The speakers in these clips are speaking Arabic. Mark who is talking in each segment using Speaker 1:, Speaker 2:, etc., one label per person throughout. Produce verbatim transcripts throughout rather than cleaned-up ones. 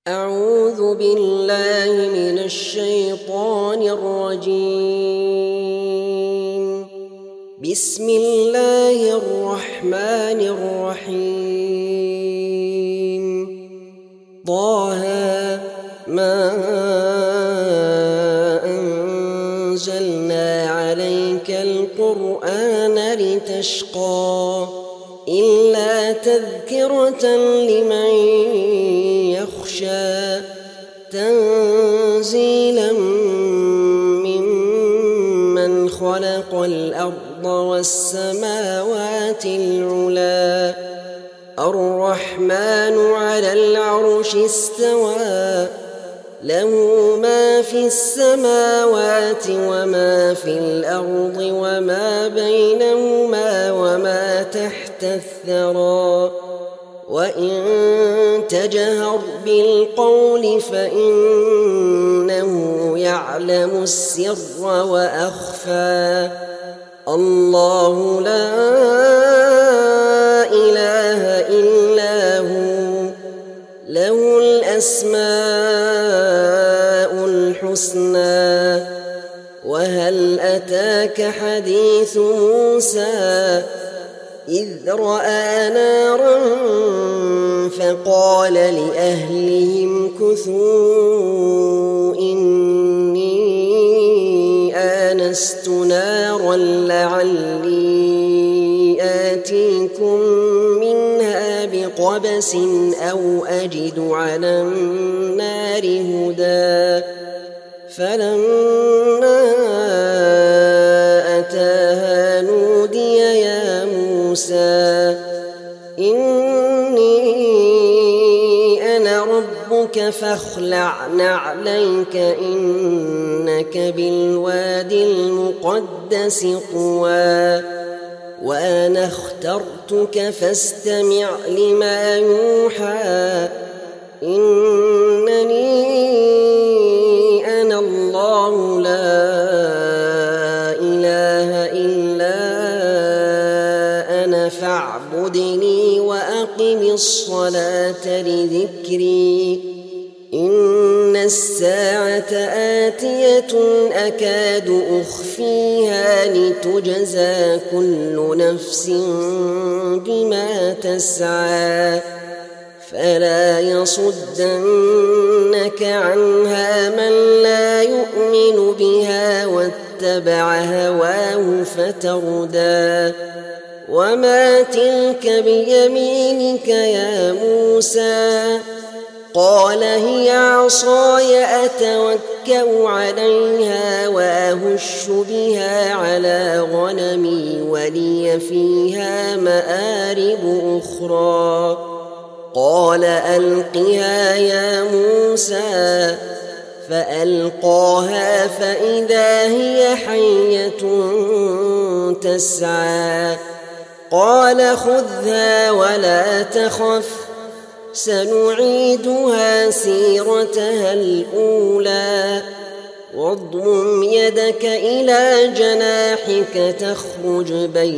Speaker 1: أعوذ بالله من الشيطان الرجيم. بسم الله الرحمن الرحيم. طه ما أنزلنا عليك القرآن لتشقى إلا تذكرة لمن يخشى تنزيلا ممن خلق الأرض والسماوات العلى الرحمن على العرش استوى له ما في السماوات وما في الأرض وما بينهما وما تحت الثرى وإن تجهر بالقول فإنه يعلم السر وأخفى الله لا إله إلا هو له الأسماء الحسنى. وهل أتاك حديث موسى إذ رأى نارا فقال لأهلهم كثوا إني آنست نارا لعلي آتيكم منها بقبس أو أجد على النار هدى. فلما أتاها نودي يا موسى إني أنا ربك فاخلع نعليك إنك بالوادي المقدس طوى وأنا اخترتك فاستمع لما يوحى إنني أنا الله لا إله إلا أنا فاعبدني وأقم الصلاة لذكري إن الساعة آتية أكاد أخفيها لتجزى كل نفس بما تسعى فلا يصدنك عنها من لا يؤمن بها واتبع هواه فتردى. وما تلك بيمينك يا موسى قال هي عصاي أتوكأ عليها وأهش بها على غنمي ولي فيها مآرب أخرى. قال ألقها يا موسى فألقاها فإذا هي حية تسعى. قال خذها ولا تخف سنعيدها سيرتها الأولى واضمم يدك إلى جناحك تخرج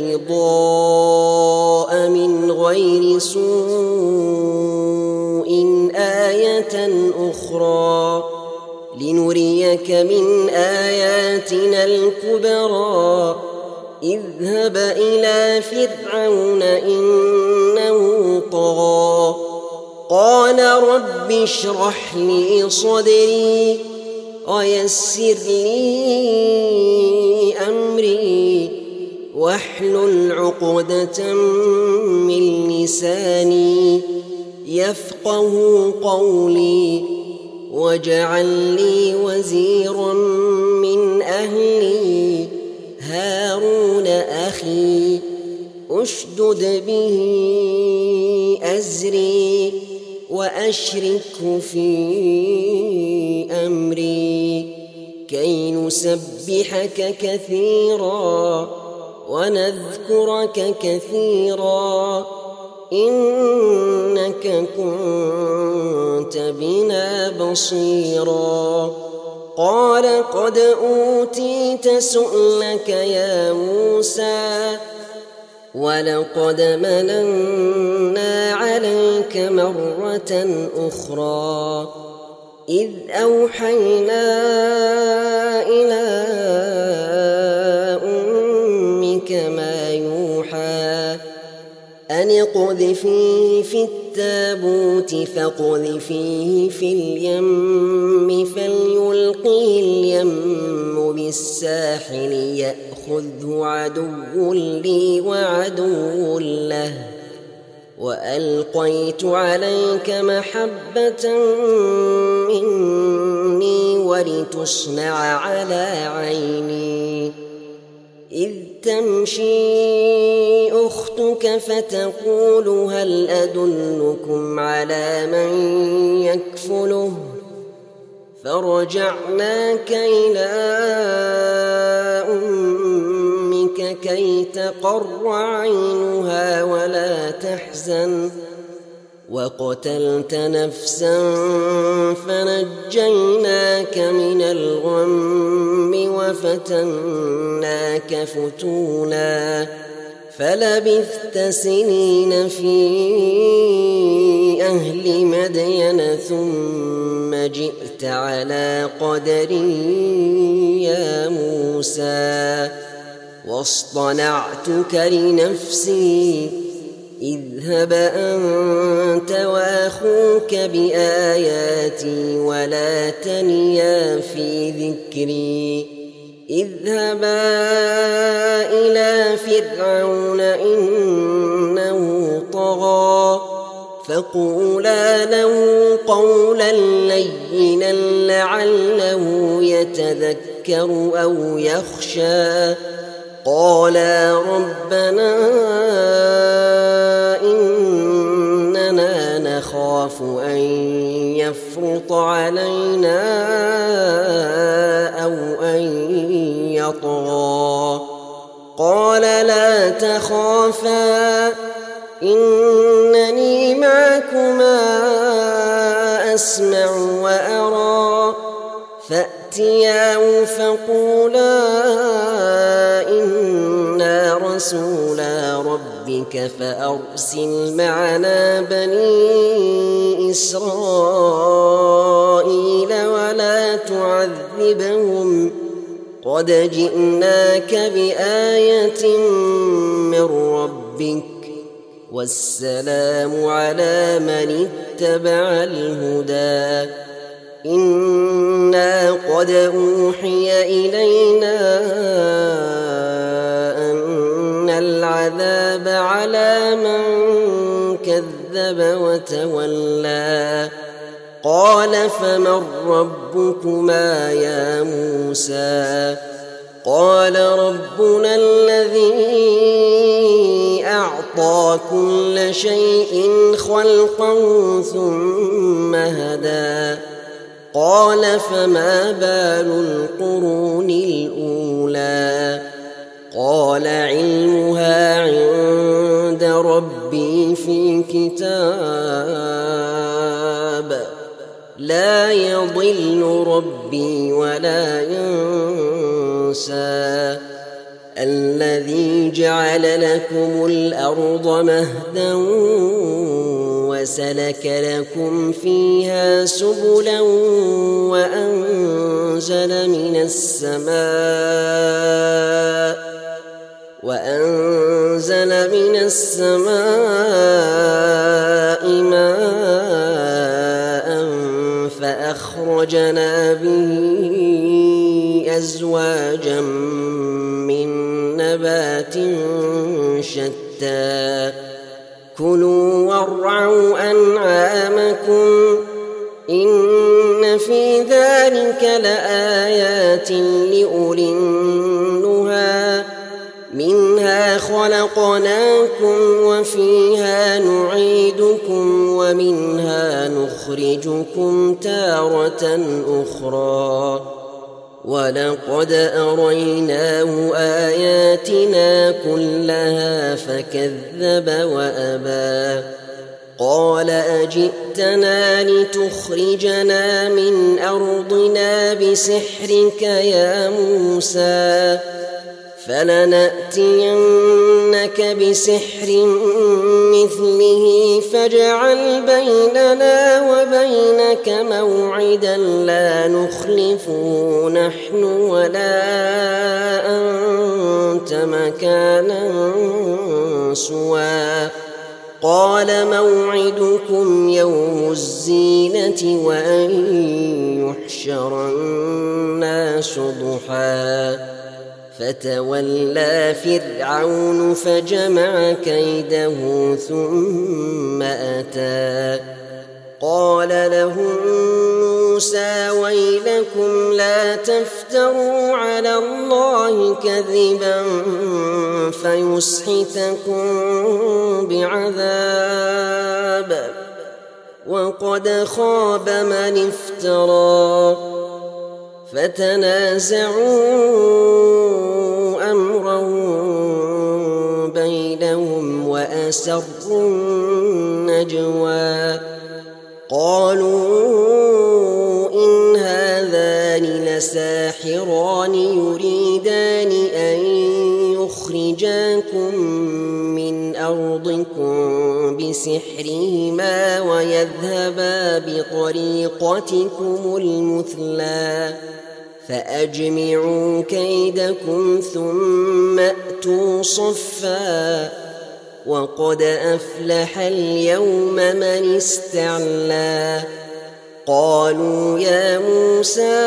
Speaker 1: بيضاء من غير سوء آية أخرى لنريك من آياتنا الكبرى. اذهب إلى فرعون إنه طغى قال رب اشرح لي صدري ويسر لي أمري واحلل عقدة من لساني يفقه قولي واجعل لي وزيرا من أهلي هارون أخي أشدد به أزري وأشركه في أمري كي نسبحك كثيرا ونذكرك كثيرا إنك كنت بنا بصيرا. قال قد أوتيت سؤلك يا موسى ولقد مننا على عليك مرة أخرى إذ أوحينا إلى أمك ما يوحى أن اقذفيه في التابوت فاقذفيه في اليم فليلقه اليم بالساحل يأخذه عدو لي وعدو له وألقيت عليك محبة مني ولتصنع على عيني إذ تمشي أختك فتقول هل أدلكم على من يكفله فرجعناك إلى أمك كي تقر عينها ولا تحزن وقتلت نفسا فنجيناك من الغم وفتناك فتونا فلبثت سنين في أهل مدين ثم جئت على قدري يا موسى واصطنعتك لنفسي اذهب أنت وأخوك بآياتي ولا تنيا في ذكري اذهبا إلى فرعون إنه طغى فقولا له قولا لينا لعله يتذكر أو يخشى قالا ربنا إننا نخاف أن يفرط علينا أو أن يطغى قال لا تخافا إنني معكما أسمع وأرى فأتياه فقولا إنا رسولا ربك فأرسل معنا بني إسرائيل ولا تعذبهم قد جئناك بآية من ربك والسلام على من اتبع الهدى إنا قد أوحي إلينا أن العذاب على من كذب وتولى قال فمن ربكما يا موسى قال ربنا الذي أعطى كل شيء خلقا ثم هدى قال فما بال القرون الأولى قال علمها عند ربي في كتاب لا يضل ربي ولا ينسى الذي جعل لكم الأرض مهدا وسلك لكم فيها سبلا وأنزل من السماء وأنزل من السماء ماء فأخرجنا به أزواجا من نبات شتى كلوا وارعوا أنعامكم إن في ذلك لآيات لأولي النهى منها خلقناكم وفيها نعيدكم ومنها نخرجكم تارة أخرى ولقد أريناه آياتنا كلها فكذب وأبى قال أجئتنا لتخرجنا من أرضنا بسحرك يا موسى فلنأتينك بسحر مثله فاجعل بيننا وبينك موعدا لا نخلفه نحن ولا أنت مكانا سوى قال موعدكم يوم الزينة وأن يحشر الناس ضحى فتولى فرعون فجمع كيده ثم أتى قال لهم موسى ويلكم لا تفتروا على الله كذبا فيسحتكم بعذاب وقد خاب من افترى فتنازعوا أمرهم بينهم وأسروا النجوى قالوا إن هذان لساحران يريدان أن يخرجاكم من أرضكم بسحرهما ويذهبا بطريقتكم المثلى فأجمعوا كيدكم ثم أتوا صفا وقد أفلح اليوم من استعلى قالوا يا موسى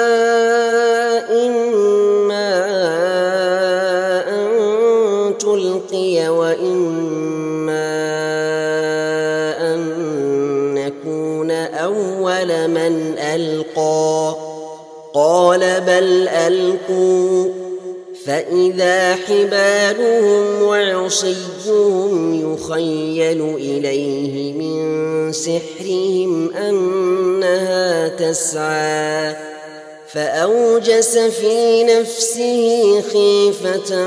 Speaker 1: إما أن تلقي وإما أن نكون أول من ألقى قال بل ألقوا فإذا حبالهم وعصيهم يخيل إليه من سحرهم أنها تسعى فأوجس في نفسه خيفة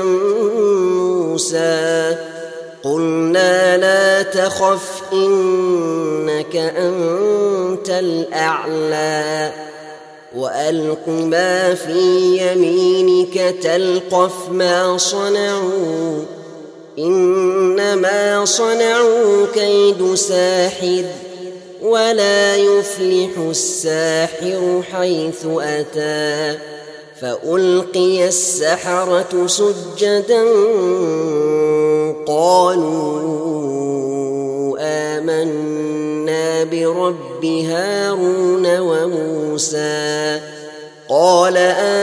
Speaker 1: موسى قلنا لا تخف إنك أنت الأعلى وألق ما في يمينك تلقف ما صنعوا إنما صنعوا كيد ساحر ولا يفلح الساحر حيث أتى فألقي السحرة سجدا قالوا آمنا برب هارون وموسى قال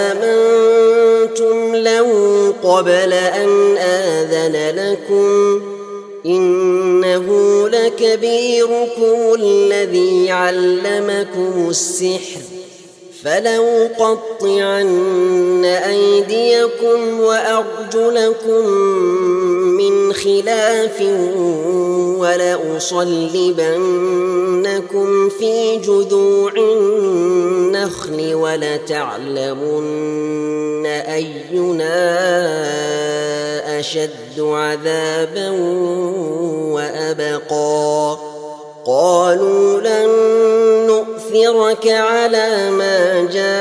Speaker 1: آمنتم له قبل أن آذن لكم إنه لكبيركم الذي علمكم السحر فلأقطعن أيديكم وأرجلكم من خلاف ولأصلبنكم في جذوع النخل ولتعلمن أينا أشد عذابا وأبقى قالوا لن نؤثرك على ما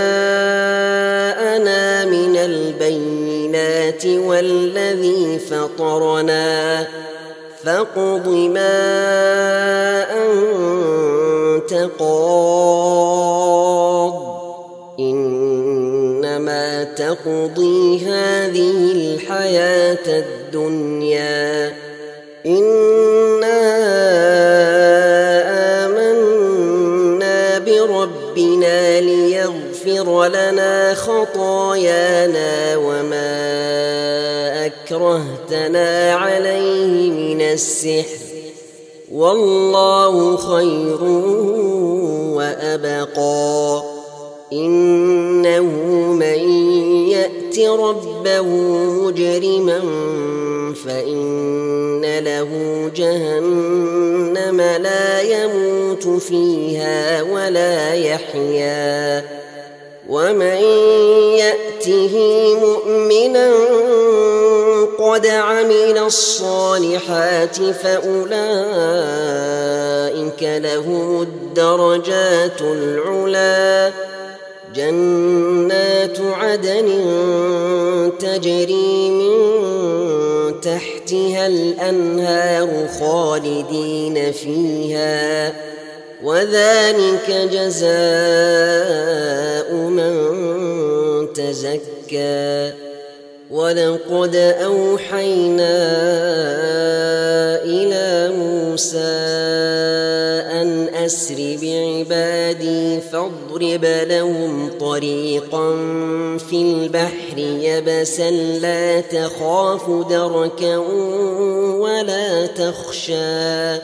Speaker 1: جاءنا من البينات والذي فطرنا فاقض ما أنت قاض إنما تقضي هذه الحياة الدنيا إنا آمنا بربنا ليغفر لنا خطايانا وما أكرهتنا عليه من السحر والله خير وأبقى إنه من يأت ربه مجرما فإن له جهنم لا يموت فيها ولا يحيا ومن يأته مؤمنا قد عمل الصالحات فأولئك لهم الدرجات العلى جنات جنات عدن تجري من تحتها الأنهار خالدين فيها وذلك جزاء من تزكى ولقد أوحينا إلى موسى أن أسر بعبادي فاضرب لهم طريقا في البحر يبسا لا تخاف دركا ولا تخشى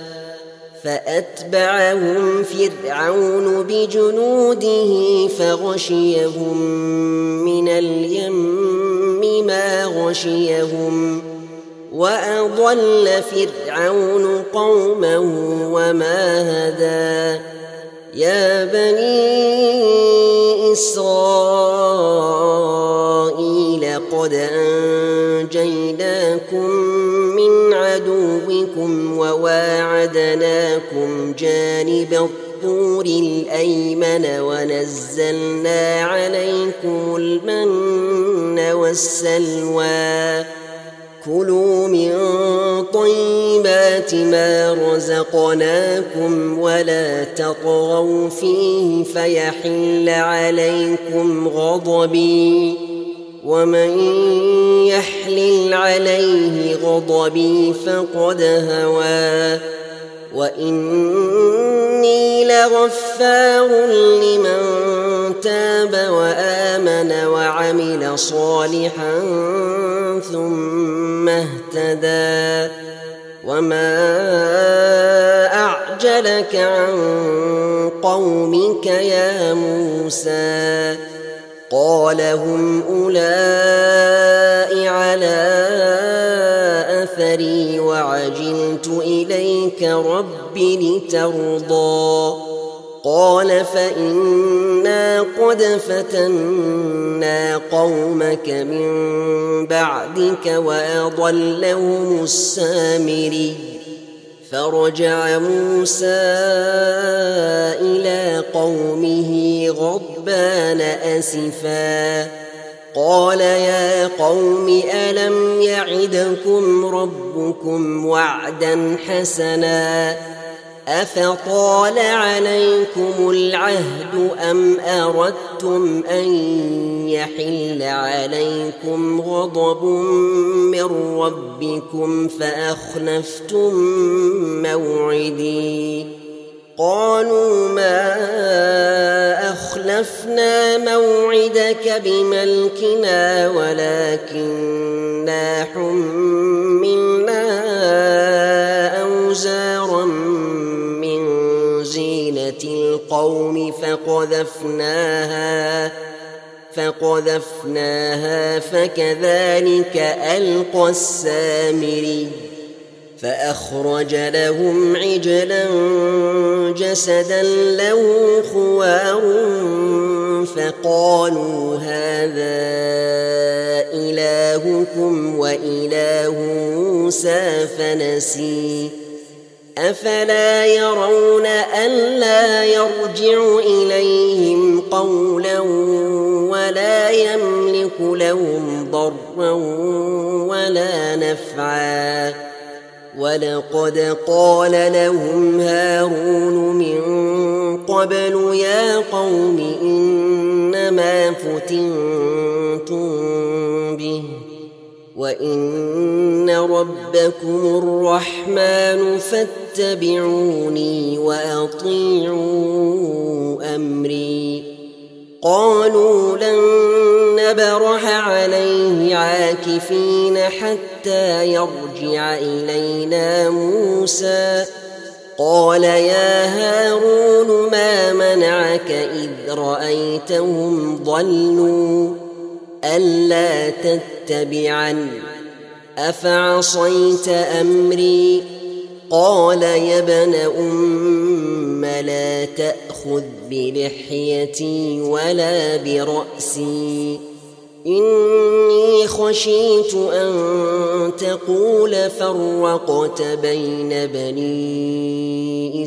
Speaker 1: فأتبعهم فرعون بجنوده فغشيهم من اليم ما غشيهم وأضل فرعون قومه وما هدى يا بني إسرائيل قد أنجيناكم من عدوكم وواعدناكم جانب الطور الأيمن ونزلنا عليكم المن والسلوى كلوا من طيبات ما رزقناكم ولا تطغوا فيه فيحل عليكم غضبي ومن يحلل عليه غضبي فقد هوى وإني لغفار لمن تاب وآمن وعمل صالحا ثم اهتدى وما أعجلك عن قومك يا موسى قال هم أولئك على أثري وعجلت إليك رب لترضى قال فإنا قد فتنا قومك من بعدك وأضلهم السامري فرجع موسى إلى قومه غضبان أسفا قال يا قوم ألم يعدكم ربكم وعدا حسنا أفطال عليكم العهد أم أردتم أن يحل عليكم غضب من ربكم فأخلفتم موعدي قالوا ما أخلفنا موعدك بملكنا ولكننا حملنا أوزارا من زينة القوم فقذفناها فقذفناها فكذلك ألقى السامري فأخرج لهم عجلا جسدا له خوار فقالوا هذا إلهكم وإله موسى فنسي أفلا يرون ألا يرجع إليهم قولا ولا يملك لهم ضرا ولا نفعا ولقد قال لهم هارون من قبل يا قوم إنما فتنتم به وإن ربكم الرحمن فاتبعوني وأطيعوا أمري قالوا لن نبرح عليه عاكفين حتى يرجع إلينا موسى قال يا هارون ما منعك إذ رأيتهم ضلوا ألا تتبعني أفعصيت أمري قال يا ابن أم لا تأخذ بلحيتي ولا برأسي إني خشيت أن تقول فرقت بين بني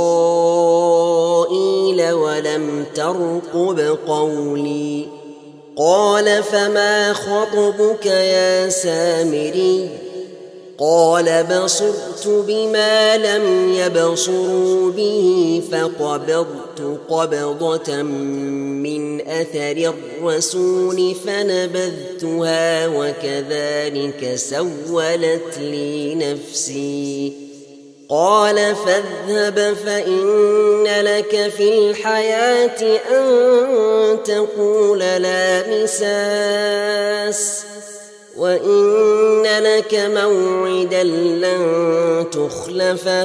Speaker 1: إسرائيل ولم ترقب قولي قال فما خطبك يا سامري قال بصرت بما لم يبصروا به فقبضت قبضة من أثر الرسول فنبذتها وكذلك سولت لي نفسي قال فاذهب فإن لك في الحياة أن تقول لا مساس وإن لك موعدا لن تخلفه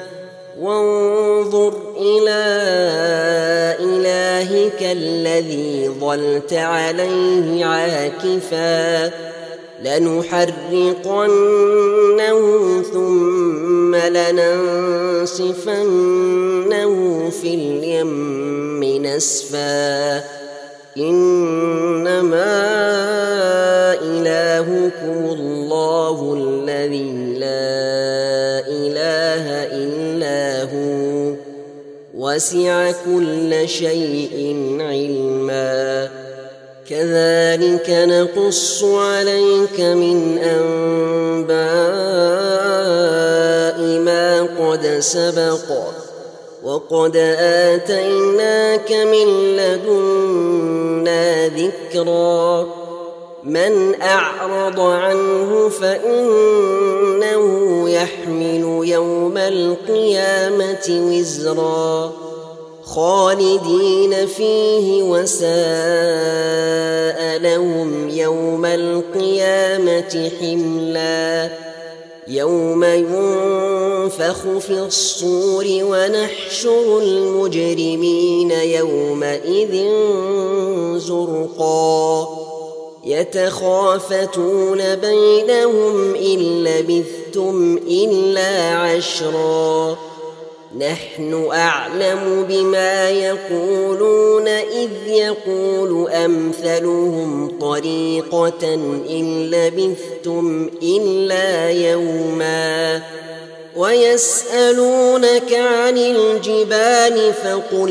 Speaker 1: وانظر إلى إلهك الذي ظلت عليه عاكفا لنحرقنه ثم لننسفنه في اليم نسفا إنما إلهكم الله الذي لا إله إلا هو وسع كل شيء علما كذلك نقص عليك من أنباء ما قد سبق وقد آتيناك من لدنا ذكرا من أعرض عنه فإنه يحمل يوم القيامة وزرا خالدين فيه وساء لهم يوم القيامة حملا يوم ينفخ في الصور ونحشر المجرمين يومئذ زرقا يتخافتون بينهم إن لبثتم إلا عشرا نحن أعلم بما يقولون إذ يقول أمثلهم طريقة إن لبثتم إلا يوما ويسألونك عن الجبال فقل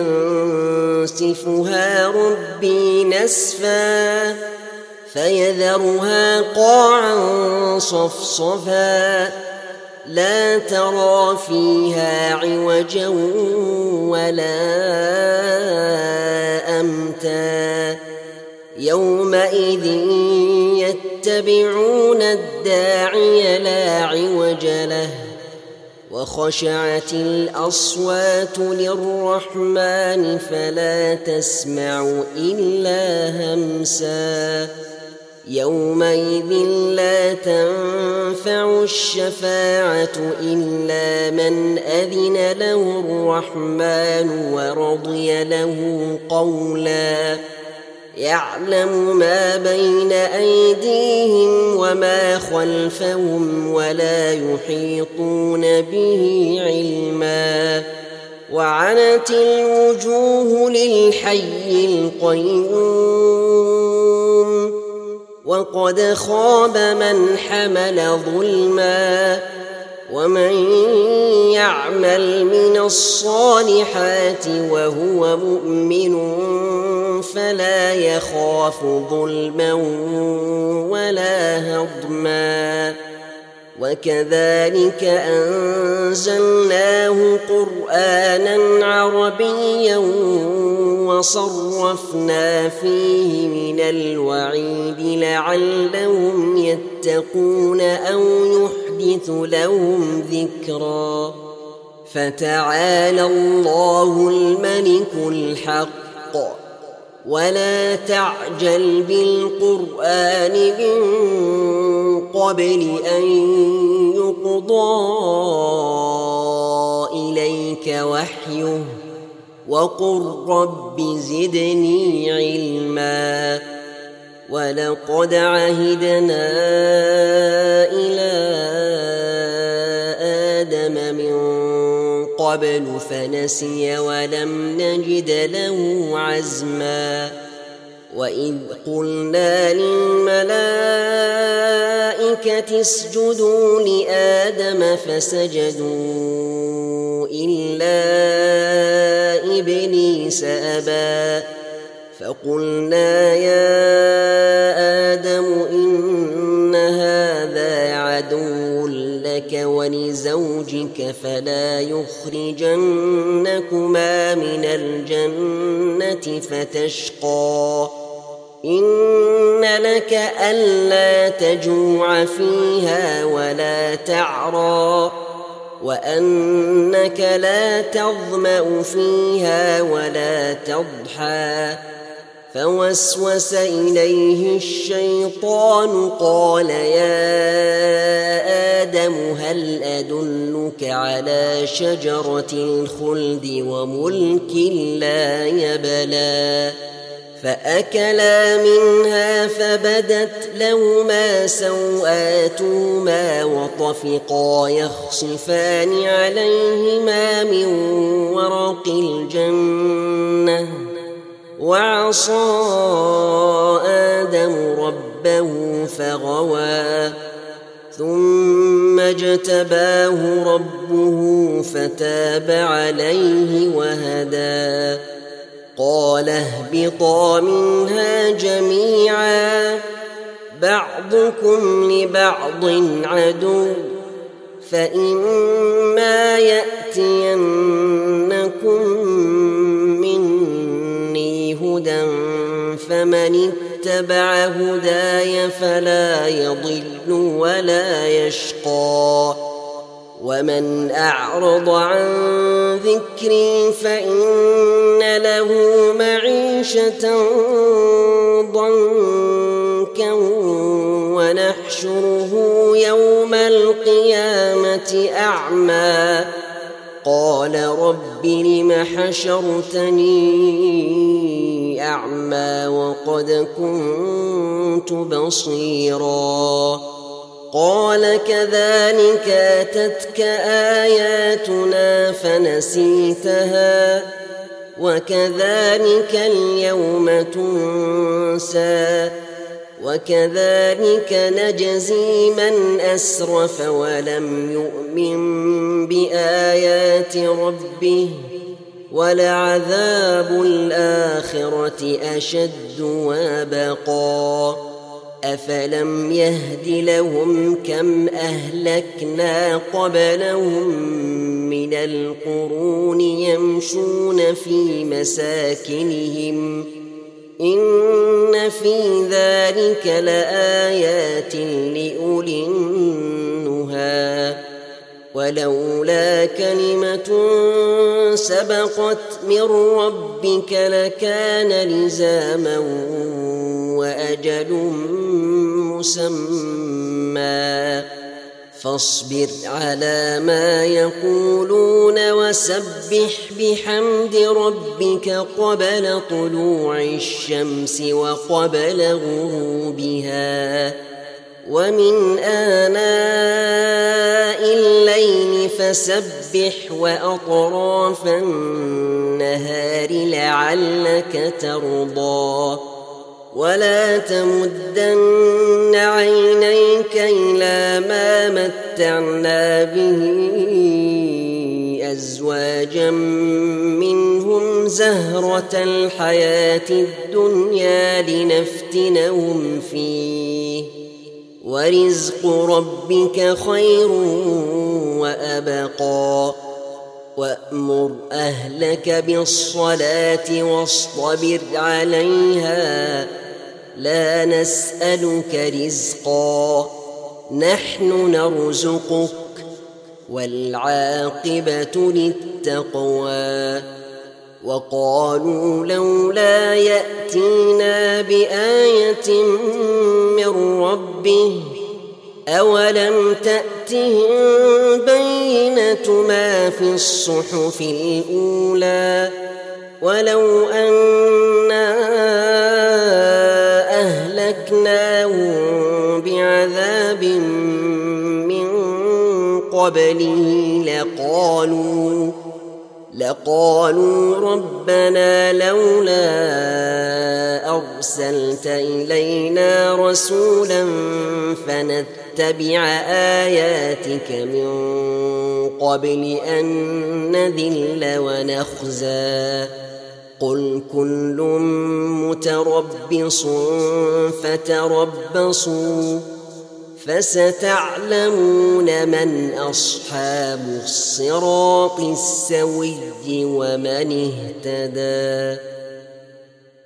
Speaker 1: ينسفها ربي نسفا فيذرها قاعا صفصفا لا ترى فيها عوجا ولا أمتا يومئذ يتبعون الداعي لا عوج له وخشعت الأصوات للرحمن فلا تسمع إلا همسا يومئذ لا تنفع الشفاعة إلا من أذن له الرحمن ورضي له قولا يعلم ما بين أيديهم وما خلفهم ولا يحيطون به علما وعنت الوجوه للحي القيوم وقد خاب من حمل ظلما ومن يعمل من الصالحات وهو مؤمن فلا يخاف ظلما ولا هضما وكذلك أنزلناه قرآنا عربيا وصرفنا فيه من الوعيد لعلهم يتقون أو يحدث لهم ذكرا فتعالى الله الملك الحق ولا تعجل بالقرآن من قبل أن يقضى إليك وحيه وقل رب زدني علما ولقد عهدنا إلى آدم من قبل فنسي ولم نجد له عزما وإذ قلنا للملائكة اسجدوا لآدم فسجدوا إلا إبليس أبى فقلنا يا آدم إن هذا عدو لك ولزوجك فلا يخرجنكما من الجنة فتشقى إن لك ألا تجوع فيها ولا تعرى وأنك لا تظمأ فيها ولا تضحى فوسوس إليه الشيطان قال يا آدم هل أدلك على شجرة الخلد وملك لا يبلى فأكلا منها فبدت لهما سوآتهما وطفقا يخصفان عليهما من ورق الجنة وعصى آدم ربه فغوى ثم اجتباه ربه فتاب عليه وهدى قال اهبطا منها جميعا بعضكم لبعض عدو فإما يأتينكم مني هدى فمن اتبع هداي فلا يضل ولا يشقى ومن أعرض عن ذكري فإن له معيشة ضنكا ونحشره يوم القيامة أعمى قال رب لم حشرتني أعمى وقد كنت بصيرا قال كذلك أتتك آياتنا فنسيتها وكذلك اليوم تنسى وكذلك نجزي من أسرف ولم يؤمن بآيات ربه ولعذاب الآخرة أشد وأبقى أفلم يهد لهم كم أهلكنا قبلهم من القرون يمشون في مساكنهم إن في ذلك لآيات لأولي النهى ولولا كلمة سبقت من ربك لكان لزاما وأجل مسمى فاصبر على ما يقولون وسبح بحمد ربك قبل طلوع الشمس وقبل غروبها ومن آناء الليل فسبح وأطراف النهار لعلك ترضى ولا تمدن عينيك إلى ما متعنا به أزواجا منهم زهرة الحياة الدنيا لنفتنهم فيه ورزق ربك خير وأبقى وأمر أهلك بالصلاة واصطبر عليها لا نسألك رزقا نحن نرزقك والعاقبة للتقوى وقالوا لولا يأتينا بآية من ربه أولم تأتهم بينة ما في الصحف الأولى ولو أنا أهلكناهم بعذاب من قبله لقالوا لقالوا ربنا لولا أرسلت إلينا رسولا فنتبع آياتك من قبل أن نذل ونخزى قل كل متربص فتربصوا فستعلمون من أصحاب الصراط السوي ومن اهتدى.